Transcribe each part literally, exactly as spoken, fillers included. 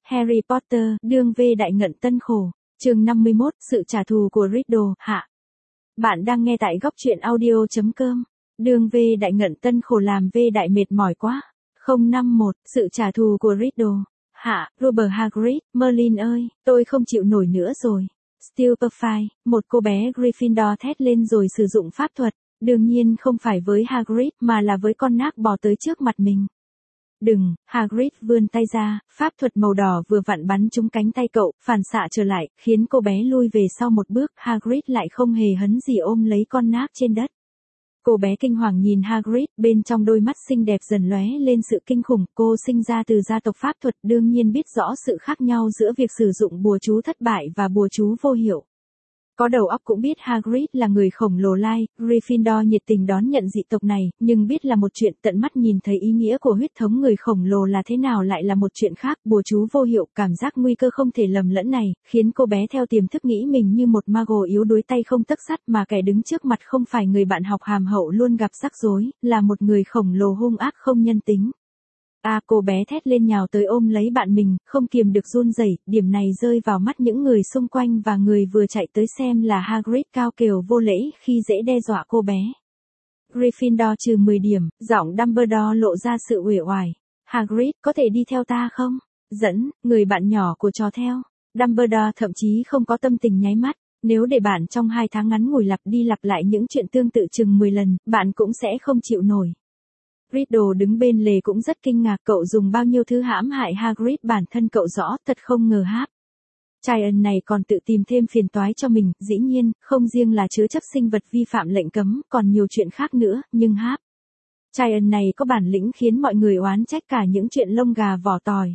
Harry Potter, đương vê đại ngận tân khổ. Chương năm mươi mốt, sự trả thù của Riddle, hạ. Bạn đang nghe tại góc truyện audio chấm com. Đương vê đại ngận tân khổ làm vê đại mệt mỏi quá. không năm mốt, sự trả thù của Riddle. Hạ, Robert Hagrid, Merlin ơi, tôi không chịu nổi nữa rồi. Stupefy, một cô bé Gryffindor thét lên rồi sử dụng pháp thuật, đương nhiên không phải với Hagrid mà là với con nác bò tới trước mặt mình. Đừng, Hagrid vươn tay ra, pháp thuật màu đỏ vừa vặn bắn trúng cánh tay cậu, phản xạ trở lại, khiến cô bé lui về sau một bước, Hagrid lại không hề hấn gì ôm lấy con nác trên đất. Cô bé kinh hoàng nhìn Hagrid, bên trong đôi mắt xinh đẹp dần lóe lên sự kinh khủng, cô sinh ra từ gia tộc pháp thuật, đương nhiên biết rõ sự khác nhau giữa việc sử dụng bùa chú thất bại và bùa chú vô hiệu. Có đầu óc cũng biết Hagrid là người khổng lồ lai, Gryffindor nhiệt tình đón nhận dị tộc này, nhưng biết là một chuyện, tận mắt nhìn thấy ý nghĩa của huyết thống người khổng lồ là thế nào lại là một chuyện khác, bùa chú vô hiệu, cảm giác nguy cơ không thể lầm lẫn này, khiến cô bé theo tiềm thức nghĩ mình như một mago yếu đuối tay không tấc sắt, mà kẻ đứng trước mặt không phải người bạn học hàm hậu luôn gặp rắc rối, là một người khổng lồ hung ác không nhân tính. À, cô bé thét lên nhào tới ôm lấy bạn mình, không kiềm được run rẩy, điểm này rơi vào mắt những người xung quanh và người vừa chạy tới xem là Hagrid cao kiều vô lễ khi dễ đe dọa cô bé. Gryffindor trừ mười điểm, giọng Dumbledore lộ ra sự uể oải. Hagrid, có thể đi theo ta không? Dẫn, người bạn nhỏ của trò theo. Dumbledore thậm chí không có tâm tình nháy mắt. Nếu để bạn trong hai tháng ngắn ngủi lặp đi lặp lại những chuyện tương tự chừng mười lần, bạn cũng sẽ không chịu nổi. Riddle đứng bên lề cũng rất kinh ngạc, cậu dùng bao nhiêu thứ hãm hại Hagrid, bản thân cậu rõ, thật không ngờ Hap. Traian này còn tự tìm thêm phiền toái cho mình, dĩ nhiên, không riêng là chứa chấp sinh vật vi phạm lệnh cấm, còn nhiều chuyện khác nữa, nhưng Hap. Traian này có bản lĩnh khiến mọi người oán trách cả những chuyện lông gà vỏ tỏi.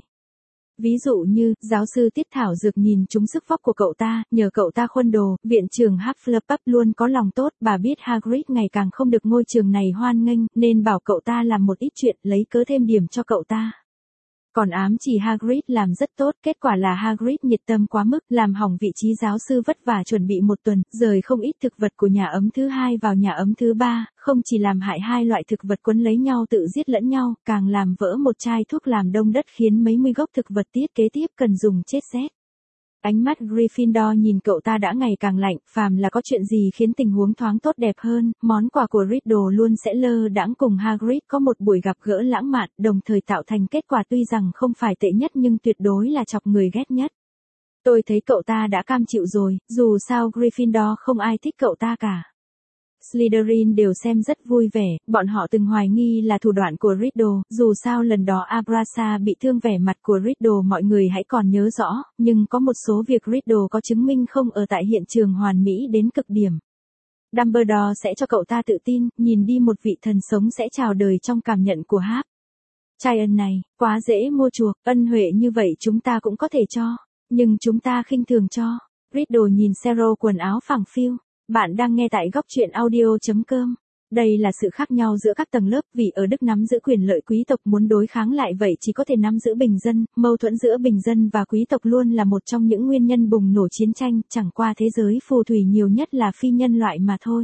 Ví dụ như, giáo sư Tiết Thảo Dược nhìn trúng sức vóc của cậu ta, nhờ cậu ta khuân đồ, viện trưởng Hufflepuff luôn có lòng tốt, bà biết Hagrid ngày càng không được ngôi trường này hoan nghênh, nên bảo cậu ta làm một ít chuyện, lấy cớ thêm điểm cho cậu ta. Còn ám chỉ Hagrid làm rất tốt, kết quả là Hagrid nhiệt tâm quá mức, làm hỏng vị trí giáo sư vất vả chuẩn bị một tuần, rời không ít thực vật của nhà ấm thứ hai vào nhà ấm thứ ba, không chỉ làm hại hai loại thực vật quấn lấy nhau tự giết lẫn nhau, càng làm vỡ một chai thuốc làm đông đất khiến mấy mươi gốc thực vật tiết kế tiếp cần dùng chết rét. Ánh mắt Gryffindor nhìn cậu ta đã ngày càng lạnh, phàm là có chuyện gì khiến tình huống thoáng tốt đẹp hơn, món quà của Riddle luôn sẽ lơ đãng cùng Hagrid có một buổi gặp gỡ lãng mạn, đồng thời tạo thành kết quả tuy rằng không phải tệ nhất nhưng tuyệt đối là chọc người ghét nhất. Tôi thấy cậu ta đã cam chịu rồi, dù sao Gryffindor không ai thích cậu ta cả. Slytherin đều xem rất vui vẻ, bọn họ từng hoài nghi là thủ đoạn của Riddle, dù sao lần đó Abrasa bị thương, vẻ mặt của Riddle mọi người hãy còn nhớ rõ, nhưng có một số việc Riddle có chứng minh không ở tại hiện trường hoàn mỹ đến cực điểm. Dumbledore sẽ cho cậu ta tự tin, nhìn đi một vị thần sống sẽ chào đời trong cảm nhận của Hap. Traian này, quá dễ mua chuộc, ân huệ như vậy chúng ta cũng có thể cho, nhưng chúng ta khinh thường cho. Riddle nhìn Cero quần áo phẳng phiu. Bạn đang nghe tại góc truyện audio chấm com. Đây là sự khác nhau giữa các tầng lớp, vì ở Đức nắm giữ quyền lợi quý tộc muốn đối kháng lại vậy chỉ có thể nắm giữ bình dân, mâu thuẫn giữa bình dân và quý tộc luôn là một trong những nguyên nhân bùng nổ chiến tranh, chẳng qua thế giới phù thủy nhiều nhất là phi nhân loại mà thôi.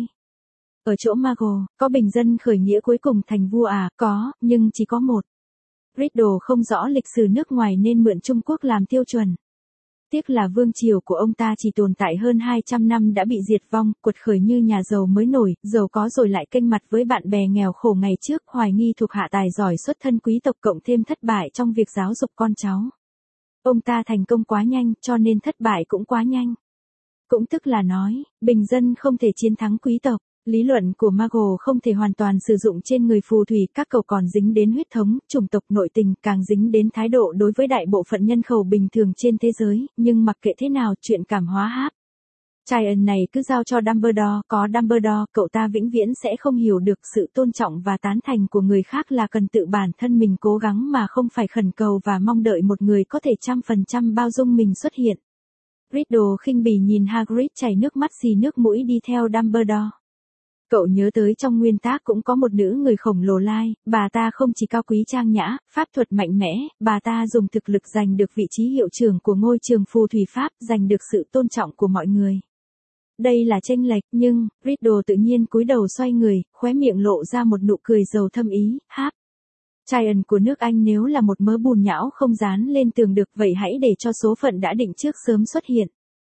Ở chỗ Mago, có bình dân khởi nghĩa cuối cùng thành vua à, có, nhưng chỉ có một. Riddle không rõ lịch sử nước ngoài nên mượn Trung Quốc làm tiêu chuẩn. Tiếc là vương triều của ông ta chỉ tồn tại hơn hai trăm năm đã bị diệt vong, quật khởi như nhà giàu mới nổi, giàu có rồi lại kênh mặt với bạn bè nghèo khổ ngày trước, hoài nghi thuộc hạ tài giỏi xuất thân quý tộc cộng thêm thất bại trong việc giáo dục con cháu. Ông ta thành công quá nhanh, cho nên thất bại cũng quá nhanh. Cũng tức là nói, bình dân không thể chiến thắng quý tộc. Lý luận của Mago không thể hoàn toàn sử dụng trên người phù thủy, các cậu còn dính đến huyết thống, chủng tộc, nội tình, càng dính đến thái độ đối với đại bộ phận nhân khẩu bình thường trên thế giới, nhưng mặc kệ thế nào, chuyện cảm hóa Hap. Traian này cứ giao cho Dumbledore, có Dumbledore, cậu ta vĩnh viễn sẽ không hiểu được sự tôn trọng và tán thành của người khác là cần tự bản thân mình cố gắng mà không phải khẩn cầu và mong đợi một người có thể trăm phần trăm bao dung mình xuất hiện. Riddle khinh bỉ nhìn Hagrid chảy nước mắt xì nước mũi đi theo Dumbledore. Cậu nhớ tới trong nguyên tác cũng có một nữ người khổng lồ lai, bà ta không chỉ cao quý trang nhã, pháp thuật mạnh mẽ, bà ta dùng thực lực giành được vị trí hiệu trưởng của ngôi trường phù thủy Pháp, giành được sự tôn trọng của mọi người. Đây là chênh lệch, nhưng, Riddle tự nhiên cúi đầu xoay người, khóe miệng lộ ra một nụ cười giàu thâm ý, Hap. Giant của nước Anh nếu là một mớ bùn nhão không dán lên tường được, vậy hãy để cho số phận đã định trước sớm xuất hiện.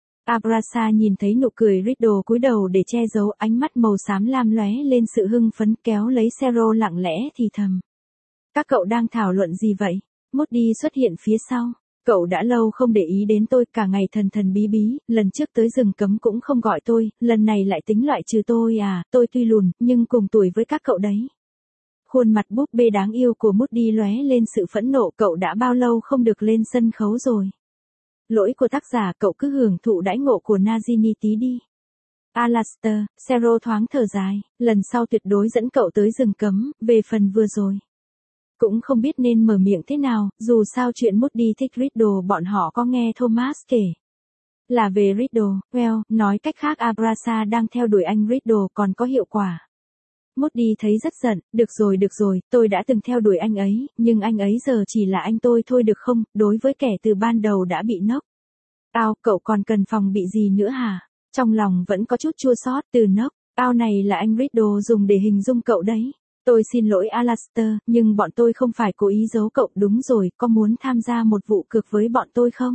Abrasa nhìn thấy nụ cười Riddle cúi đầu để che giấu, ánh mắt màu xám lam lóe lên sự hưng phấn, kéo lấy Zero lặng lẽ thì thầm. Các cậu đang thảo luận gì vậy? Moody xuất hiện phía sau. Cậu đã lâu không để ý đến tôi, cả ngày thần thần bí bí, lần trước tới rừng cấm cũng không gọi tôi, lần này lại tính loại trừ tôi à, tôi tuy lùn, nhưng cùng tuổi với các cậu đấy. Khuôn mặt búp bê đáng yêu của Moody lóe lên sự phẫn nộ, cậu đã bao lâu không được lên sân khấu rồi. Lỗi của tác giả, cậu cứ hưởng thụ đãi ngộ của Nagini tí đi. Alastair, Zero thoáng thở dài, lần sau tuyệt đối dẫn cậu tới rừng cấm, về phần vừa rồi. Cũng không biết nên mở miệng thế nào, dù sao chuyện Moody thích Riddle bọn họ có nghe Thomas kể. Là về Riddle, well, nói cách khác Abrasa đang theo đuổi anh Riddle còn có hiệu quả. Moody thấy rất giận, được rồi được rồi, tôi đã từng theo đuổi anh ấy, nhưng anh ấy giờ chỉ là anh tôi thôi được không, đối với kẻ từ ban đầu đã bị nốc. Ao, cậu còn cần phòng bị gì nữa hả? Trong lòng vẫn có chút chua xót, từ nốc, ao này là anh Riddle dùng để hình dung cậu đấy. Tôi xin lỗi Alastair, nhưng bọn tôi không phải cố ý giấu cậu, đúng rồi, có muốn tham gia một vụ cược với bọn tôi không?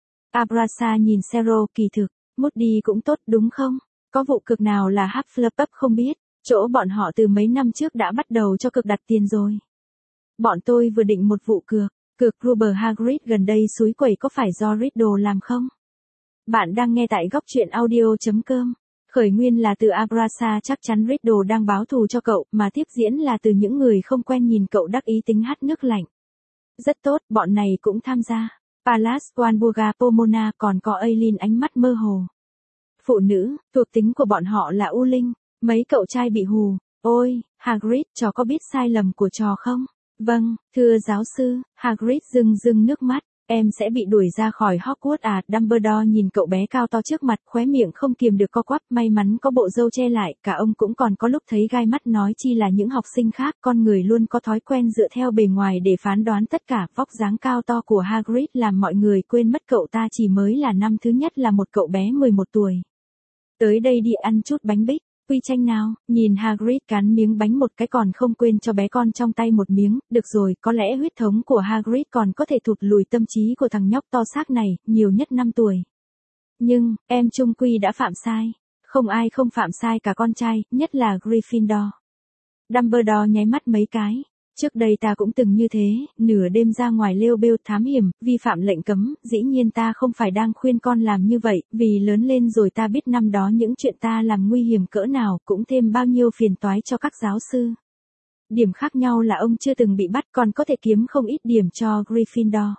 Abrasa nhìn Zero, kỳ thực, Moody cũng tốt đúng không? Có vụ cược nào là Hufflepuff không biết? Chỗ bọn họ từ mấy năm trước đã bắt đầu cho cược đặt tiền rồi. Bọn tôi vừa định một vụ cược, cược Rubber Hagrid gần đây xúi quẩy có phải do Riddle làm không? Bạn đang nghe tại góc truyện audio.com. Khởi nguyên là từ Abrasa, chắc chắn Riddle đang báo thù cho cậu, mà tiếp diễn là từ những người không quen nhìn cậu đắc ý tính hắt nước lạnh. Rất tốt, bọn này cũng tham gia. Pallas, Walburga, Pomona, còn có Aileen ánh mắt mơ hồ. Phụ nữ, thuộc tính của bọn họ là U Linh, mấy cậu trai bị hù. Ôi, Hagrid, trò có biết sai lầm của trò không? Vâng, thưa giáo sư, Hagrid rưng rưng nước mắt. Em sẽ bị đuổi ra khỏi Hogwarts à? Dumbledore nhìn cậu bé cao to trước mặt, khóe miệng không kiềm được co quắp, may mắn có bộ râu che lại, cả ông cũng còn có lúc thấy gai mắt, nói chi là những học sinh khác, con người luôn có thói quen dựa theo bề ngoài để phán đoán tất cả. Vóc dáng cao to của Hagrid làm mọi người quên mất cậu ta chỉ mới là năm thứ nhất là một cậu bé mười một tuổi. Tới đây đi ăn chút bánh bích. Quy tranh nào, nhìn Hagrid cắn miếng bánh một cái còn không quên cho bé con trong tay một miếng, được rồi, có lẽ huyết thống của Hagrid còn có thể thụt lùi tâm trí của thằng nhóc to xác này, nhiều nhất năm tuổi. Nhưng, em chung quy đã phạm sai. Không ai không phạm sai cả con trai, nhất là Gryffindor. Dumbledore nháy mắt mấy cái. Trước đây ta cũng từng như thế, nửa đêm ra ngoài lêu bêu thám hiểm, vi phạm lệnh cấm, dĩ nhiên ta không phải đang khuyên con làm như vậy, vì lớn lên rồi ta biết năm đó những chuyện ta làm nguy hiểm cỡ nào, cũng thêm bao nhiêu phiền toái cho các giáo sư. Điểm khác nhau là ông chưa từng bị bắt, còn có thể kiếm không ít điểm cho Gryffindor.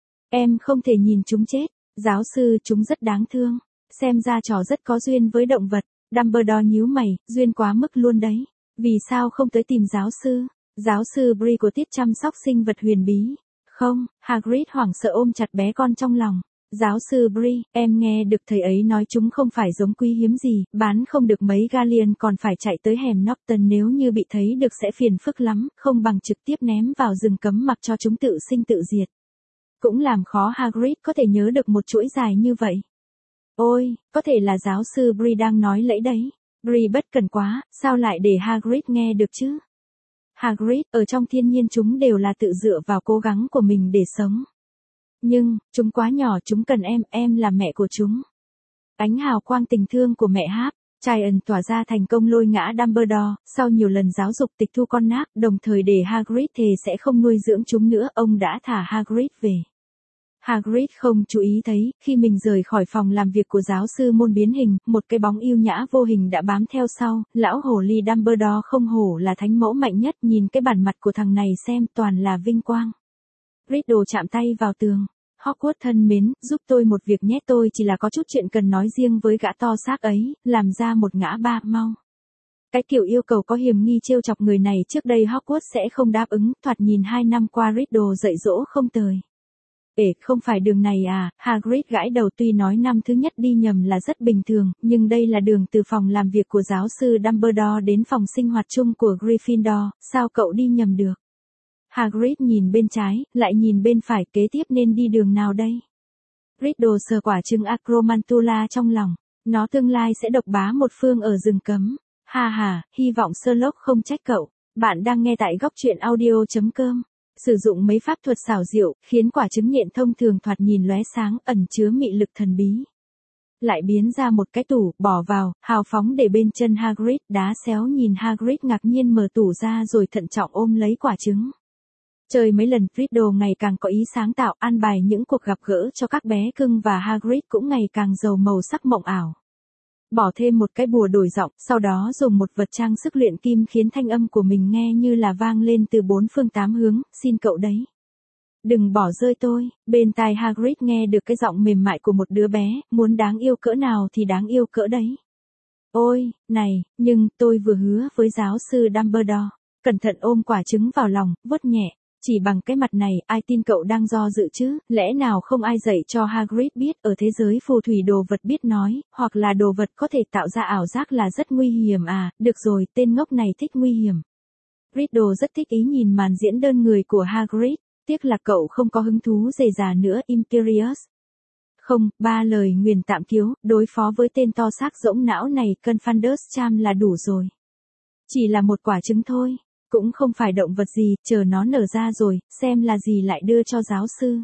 Em không thể nhìn chúng chết, giáo sư chúng rất đáng thương, xem ra trò rất có duyên với động vật. Dumbledore nhíu mày, duyên quá mức luôn đấy, vì sao không tới tìm giáo sư? Giáo sư Bri của tiết chăm sóc sinh vật huyền bí. Không, Hagrid hoảng sợ ôm chặt bé con trong lòng. Giáo sư Bri, em nghe được thầy ấy nói chúng không phải giống quý hiếm gì, bán không được mấy galleon còn phải chạy tới hẻm Norton, nếu như bị thấy được sẽ phiền phức lắm, không bằng trực tiếp ném vào rừng cấm mặc cho chúng tự sinh tự diệt. Cũng làm khó Hagrid có thể nhớ được một chuỗi dài như vậy. Ôi, có thể là giáo sư Bri đang nói lẫy đấy. Bri bất cần quá, sao lại để Hagrid nghe được chứ? Hagrid, ở trong thiên nhiên chúng đều là tự dựa vào cố gắng của mình để sống. Nhưng, chúng quá nhỏ, chúng cần em, em là mẹ của chúng. Ánh hào quang tình thương của mẹ Hap, Giant tỏa ra thành công lôi ngã Dumbledore, sau nhiều lần giáo dục tịch thu con nác, đồng thời để Hagrid thề sẽ không nuôi dưỡng chúng nữa, ông đã thả Hagrid về. Hagrid không chú ý thấy, khi mình rời khỏi phòng làm việc của giáo sư môn biến hình, một cái bóng yêu nhã vô hình đã bám theo sau, lão hồ ly Dumbledore không hổ là thánh mẫu mạnh nhất, nhìn cái bản mặt của thằng này xem toàn là vinh quang. Riddle chạm tay vào tường. Hogwarts thân mến, giúp tôi một việc nhé, tôi chỉ là có chút chuyện cần nói riêng với gã to xác ấy, làm ra một ngã ba mau. Cái kiểu yêu cầu có hiểm nghi trêu chọc người này trước đây Hogwarts sẽ không đáp ứng, thoạt nhìn hai năm qua Riddle dạy dỗ không tời. Ê, không phải đường này à? Hagrid gãi đầu, tuy nói năm thứ nhất đi nhầm là rất bình thường, nhưng đây là đường từ phòng làm việc của giáo sư Dumbledore đến phòng sinh hoạt chung của Gryffindor, sao cậu đi nhầm được? Hagrid nhìn bên trái, lại nhìn bên phải, kế tiếp nên đi đường nào đây? Riddle sờ quả trứng Acromantula trong lòng, nó tương lai sẽ độc bá một phương ở rừng cấm. Ha ha, hy vọng Sherlock không trách cậu. Bạn đang nghe tại góc truyện audio chấm com. Sử dụng mấy pháp thuật xảo diệu, khiến quả trứng nhện thông thường thoạt nhìn lóe sáng, ẩn chứa mị lực thần bí. Lại biến ra một cái tủ, bỏ vào, hào phóng để bên chân Hagrid, đá xéo nhìn Hagrid ngạc nhiên mở tủ ra rồi thận trọng ôm lấy quả trứng. Chơi mấy lần, Riddle ngày càng có ý sáng tạo, an bài những cuộc gặp gỡ cho các bé cưng và Hagrid cũng ngày càng giàu màu sắc mộng ảo. Bỏ thêm một cái bùa đổi giọng, sau đó dùng một vật trang sức luyện kim khiến thanh âm của mình nghe như là vang lên từ bốn phương tám hướng, xin cậu đấy. Đừng bỏ rơi tôi, bên tai Hagrid nghe được cái giọng mềm mại của một đứa bé, muốn đáng yêu cỡ nào thì đáng yêu cỡ đấy. Ôi, này, nhưng tôi vừa hứa với giáo sư Dumbledore, cẩn thận ôm quả trứng vào lòng, vuốt nhẹ. Chỉ bằng cái mặt này, ai tin cậu đang do dự chứ, lẽ nào không ai dạy cho Hagrid biết ở thế giới phù thủy đồ vật biết nói, hoặc là đồ vật có thể tạo ra ảo giác là rất nguy hiểm à, được rồi, tên ngốc này thích nguy hiểm. Riddle rất thích ý nhìn màn diễn đơn người của Hagrid, tiếc là cậu không có hứng thú rầy rà nữa, Imperius. Không, ba lời nguyền tạm kiếu, đối phó với tên to xác rỗng não này, Confundus Charm là đủ rồi. Chỉ là một quả trứng thôi. Cũng không phải động vật gì, chờ nó nở ra rồi, xem là gì lại đưa cho giáo sư.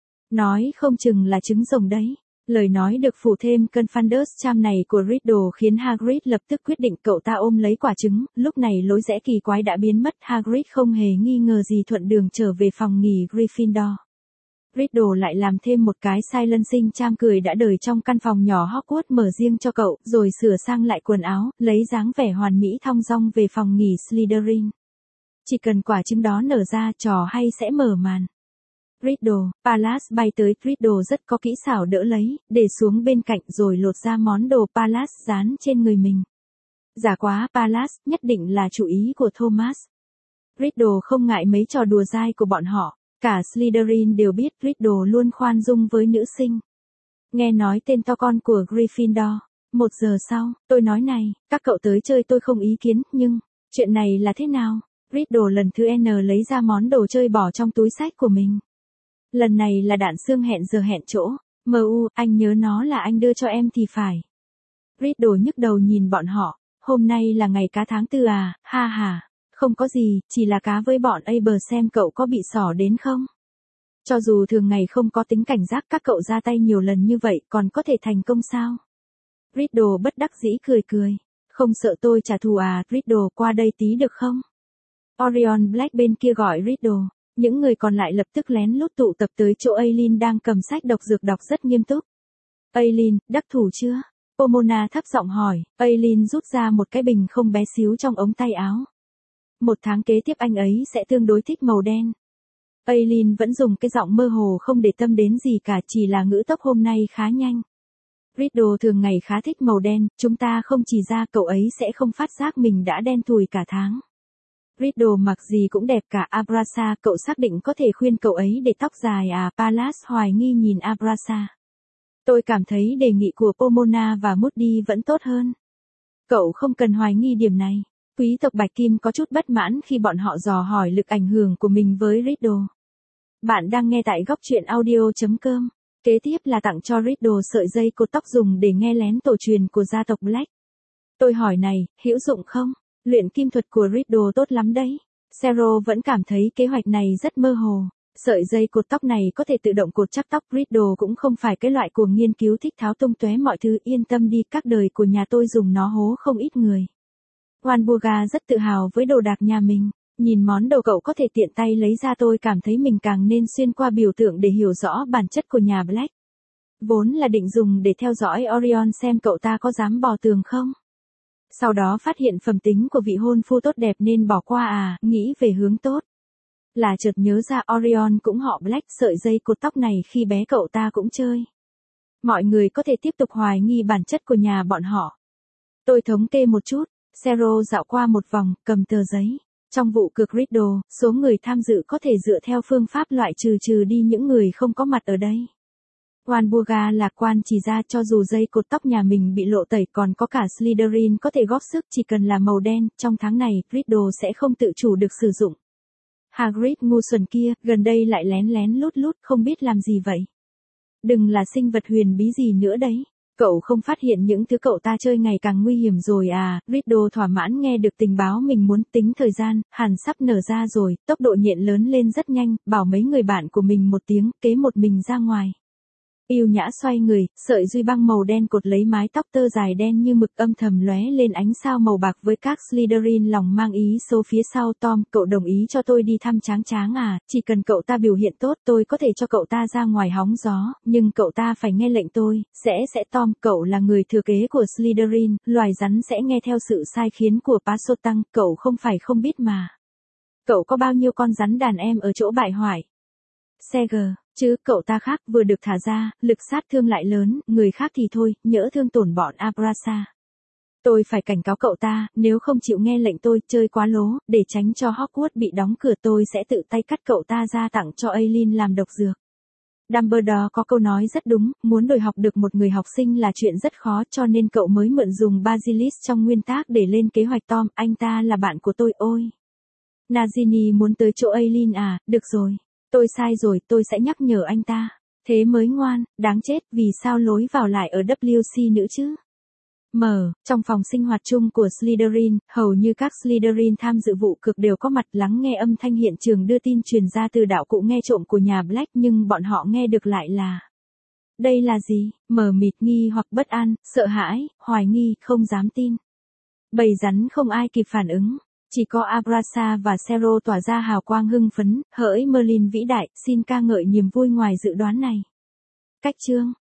Nói không chừng là trứng rồng đấy. Lời nói được phủ thêm Confundus Charm này của Riddle khiến Hagrid lập tức quyết định cậu ta ôm lấy quả trứng, lúc này lối rẽ kỳ quái đã biến mất, Hagrid không hề nghi ngờ gì thuận đường trở về phòng nghỉ Gryffindor. Riddle lại làm thêm một cái silencing charm cười đã đời trong căn phòng nhỏ Hogwarts mở riêng cho cậu, rồi sửa sang lại quần áo, lấy dáng vẻ hoàn mỹ thong dong về phòng nghỉ Slytherin. Chỉ cần quả trứng đó nở ra, trò hay sẽ mở màn. Riddle, Pallas bay tới, Riddle rất có kỹ xảo đỡ lấy, để xuống bên cạnh rồi lột ra món đồ Pallas dán trên người mình. Giả quá, Pallas nhất định là chủ ý của Thomas. Riddle không ngại mấy trò đùa dai của bọn họ, cả Slytherin đều biết Riddle luôn khoan dung với nữ sinh. Nghe nói tên to con của Gryffindor. Một giờ sau, tôi nói này, các cậu tới chơi tôi không ý kiến, nhưng, chuyện này là thế nào? Riddle lần thứ N lấy ra món đồ chơi bỏ trong túi sách của mình. Lần này là đạn xương hẹn giờ hẹn chỗ. Em u, anh nhớ nó là anh đưa cho em thì phải. Riddle nhức đầu nhìn bọn họ. Hôm nay là ngày cá tháng tư à, ha ha. Không có gì, chỉ là cá với bọn Aber xem cậu có bị xỏ đến không. Cho dù thường ngày không có tính cảnh giác các cậu ra tay nhiều lần như vậy còn có thể thành công sao? Riddle bất đắc dĩ cười cười. Không sợ tôi trả thù à, Riddle qua đây tí được không? Orion Black bên kia gọi Riddle, những người còn lại lập tức lén lút tụ tập tới chỗ Aileen đang cầm sách độc dược đọc rất nghiêm túc. Aileen, đắc thủ chưa? Pomona thấp giọng hỏi, Aileen rút ra một cái bình không bé xíu trong ống tay áo. Một tháng kế tiếp anh ấy sẽ tương đối thích màu đen. Aileen vẫn dùng cái giọng mơ hồ không để tâm đến gì cả, chỉ là ngữ tốc hôm nay khá nhanh. Riddle thường ngày khá thích màu đen, chúng ta không chỉ ra cậu ấy sẽ không phát giác mình đã đen thui cả tháng. Riddle mặc gì cũng đẹp cả, Abrasa, cậu xác định có thể khuyên cậu ấy để tóc dài à? Pallas hoài nghi nhìn Abrasa. Tôi cảm thấy đề nghị của Pomona và Moody vẫn tốt hơn. Cậu không cần hoài nghi điểm này. Quý tộc Bạch Kim có chút bất mãn khi bọn họ dò hỏi lực ảnh hưởng của mình với Riddle. Bạn đang nghe tại góc truyện audio chấm com. Kế tiếp là tặng cho Riddle sợi dây cột tóc dùng để nghe lén tổ truyền của gia tộc Black. Tôi hỏi này, hữu dụng không? Luyện kim thuật của Riddle tốt lắm đấy. Sero vẫn cảm thấy kế hoạch này rất mơ hồ. Sợi dây cột tóc này có thể tự động cột chắc tóc. Riddle cũng không phải cái loại cuồng nghiên cứu thích tháo tung tóe mọi thứ, yên tâm đi, các đời của nhà tôi dùng nó hố không ít người. Walburga rất tự hào với đồ đạc nhà mình. Nhìn món đồ cậu có thể tiện tay lấy ra, tôi cảm thấy mình càng nên xuyên qua biểu tượng để hiểu rõ bản chất của nhà Black. Vốn là định dùng để theo dõi Orion xem cậu ta có dám bò tường không. Sau đó phát hiện phẩm tính của vị hôn phu tốt đẹp nên bỏ qua à, nghĩ về hướng tốt. Là chợt nhớ ra Orion cũng họ Black, sợi dây cột tóc này khi bé cậu ta cũng chơi. Mọi người có thể tiếp tục hoài nghi bản chất của nhà bọn họ. Tôi thống kê một chút, Sero dạo qua một vòng, cầm tờ giấy. Trong vụ cược Riddle, số người tham dự có thể dựa theo phương pháp loại trừ trừ đi những người không có mặt ở đây. Walburga lạc quan chỉ ra cho dù dây cột tóc nhà mình bị lộ tẩy còn có cả Slytherin có thể góp sức, chỉ cần là màu đen, trong tháng này, Riddle sẽ không tự chủ được sử dụng. Hagrid ngu xuẩn kia, gần đây lại lén lén lút lút không biết làm gì vậy. Đừng là sinh vật huyền bí gì nữa đấy. Cậu không phát hiện những thứ cậu ta chơi ngày càng nguy hiểm rồi à? Riddle thỏa mãn nghe được tình báo mình muốn. Tính thời gian, hàn sắp nở ra rồi, tốc độ nhện lớn lên rất nhanh, bảo mấy người bạn của mình một tiếng, kế một mình ra ngoài. Yêu nhã xoay người, sợi duy băng màu đen cột lấy mái tóc tơ dài đen như mực, âm thầm lóe lên ánh sao màu bạc với các Slytherin lòng mang ý số phía sau. Tom, cậu đồng ý cho tôi đi thăm Tráng Tráng à? Chỉ cần cậu ta biểu hiện tốt tôi có thể cho cậu ta ra ngoài hóng gió, nhưng cậu ta phải nghe lệnh tôi. Sẽ sẽ Tom, cậu là người thừa kế của Slytherin, loài rắn sẽ nghe theo sự sai khiến của Pasotang, cậu không phải không biết mà. Cậu có bao nhiêu con rắn đàn em ở chỗ bại hoại? Seger, chứ cậu ta khác, vừa được thả ra, lực sát thương lại lớn, người khác thì thôi, nhỡ thương tổn bọn Abrasa. Tôi phải cảnh cáo cậu ta, nếu không chịu nghe lệnh tôi, chơi quá lố, để tránh cho Hogwarts bị đóng cửa tôi sẽ tự tay cắt cậu ta ra tặng cho Aileen làm độc dược. Dumbledore có câu nói rất đúng, muốn đổi học được một người học sinh là chuyện rất khó, cho nên cậu mới mượn dùng Basilisk trong nguyên tác để lên kế hoạch. Tom, anh ta là bạn của tôi. Ôi! Nagini muốn tới chỗ Aileen à? Được rồi. Tôi sai rồi, tôi sẽ nhắc nhở anh ta. Thế mới ngoan, đáng chết, vì sao lối vào lại ở W C nữa chứ? Mở, trong phòng sinh hoạt chung của Slytherin, hầu như các Slytherin tham dự vụ cược đều có mặt lắng nghe âm thanh hiện trường đưa tin truyền ra từ đạo cụ nghe trộm của nhà Black, nhưng bọn họ nghe được lại là: đây là gì? Mờ mịt, nghi hoặc bất an, sợ hãi, hoài nghi, không dám tin. Bầy rắn không ai kịp phản ứng. Chỉ có Abrasa và Sero tỏa ra hào quang hưng phấn, hỡi Merlin vĩ đại, xin ca ngợi niềm vui ngoài dự đoán này. Cách chương